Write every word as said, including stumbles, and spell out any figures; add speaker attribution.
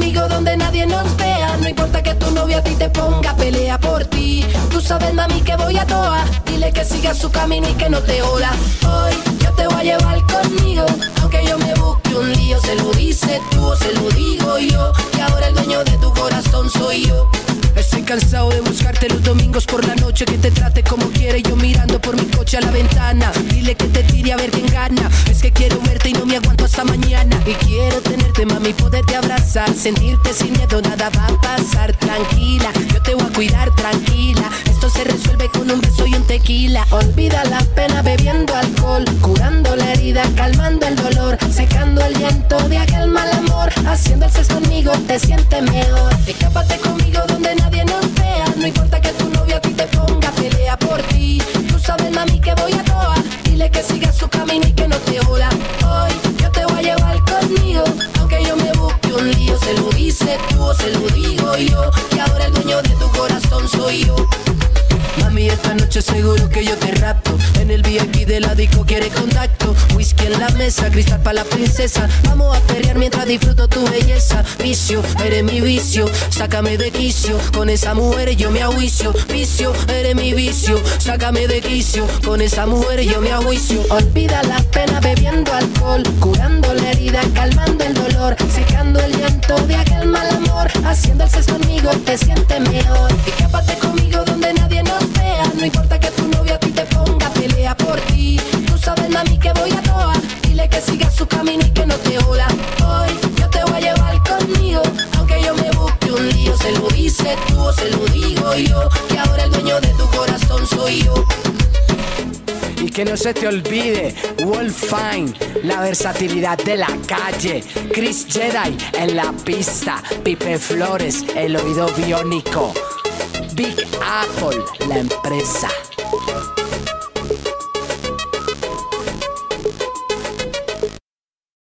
Speaker 1: conmigo donde nadie nos vea. No importa que tu novio a ti te ponga, pelea por ti. Tú sabes, mami, que voy a toa. Dile que siga su camino y que no te joda. Hoy yo te voy a llevar conmigo, aunque yo me busque un lío. Se lo dices tú o se lo digo yo, que ahora el dueño de tu corazón soy yo. Estoy cansado de buscarte los domingos por la noche, que te trate como quiere, yo mirando por mi coche a la ventana. Dile que te tire a ver quién gana. Es que quiero verte y no me aguanto hasta mañana. Y quiero tenerte, mami, poderte abrazar, sentirte sin miedo, nada va a pasar. Tranquila, yo te voy a cuidar, tranquila. Esto se resuelve con un beso y un tequila. Olvida la pena bebiendo alcohol, curando la herida, calmando el dolor, secando el llanto de aquel mal amor. Haciendo el sexo conmigo te sientes mejor. Escápate conmigo donde nadie nos vea. No importa que tu novio a ti te ponga, pelea por ti. Tú sabes, mami, que voy a toa. Dile que siga su camino y que no te joda. Hoy yo te voy a llevar conmigo, aunque yo me busque un lío. Se lo dices tú o se lo digo yo, que ahora el dueño de tu corazón soy yo. Mami, esta noche seguro que yo te rapto. En el V I P de la disco quiere contacto. Whisky en la mesa, cristal pa' la princesa. Vamos a pelear mientras disfruto tu belleza. Vicio, eres mi vicio, sácame de quicio. Con esa mujer yo me ajuicio. Vicio, eres mi vicio, sácame de quicio. Con esa mujer yo me ajuicio. Olvida la pena bebiendo alcohol, curando la herida, calmando el dolor, secando el llanto de aquel mal amor. Haciendo el sexo conmigo te sientes mejor. Escápate conmigo donde nadie nos vea. No importa que tu novio a ti te ponga, pelea por ti. Tú sabes, mami, que voy a toa. Dile que siga su camino y que no te joda. Hoy yo te voy a llevar conmigo, aunque yo me busque un lío. Se lo dices tú o se lo digo yo, que ahora el dueño de tu corazón soy yo.
Speaker 2: Y que no se te olvide, Wolfine, la versatilidad de la calle. Chris Jedi en la pista, Pipe Flores, el oído biónico. Big Apple, la empresa.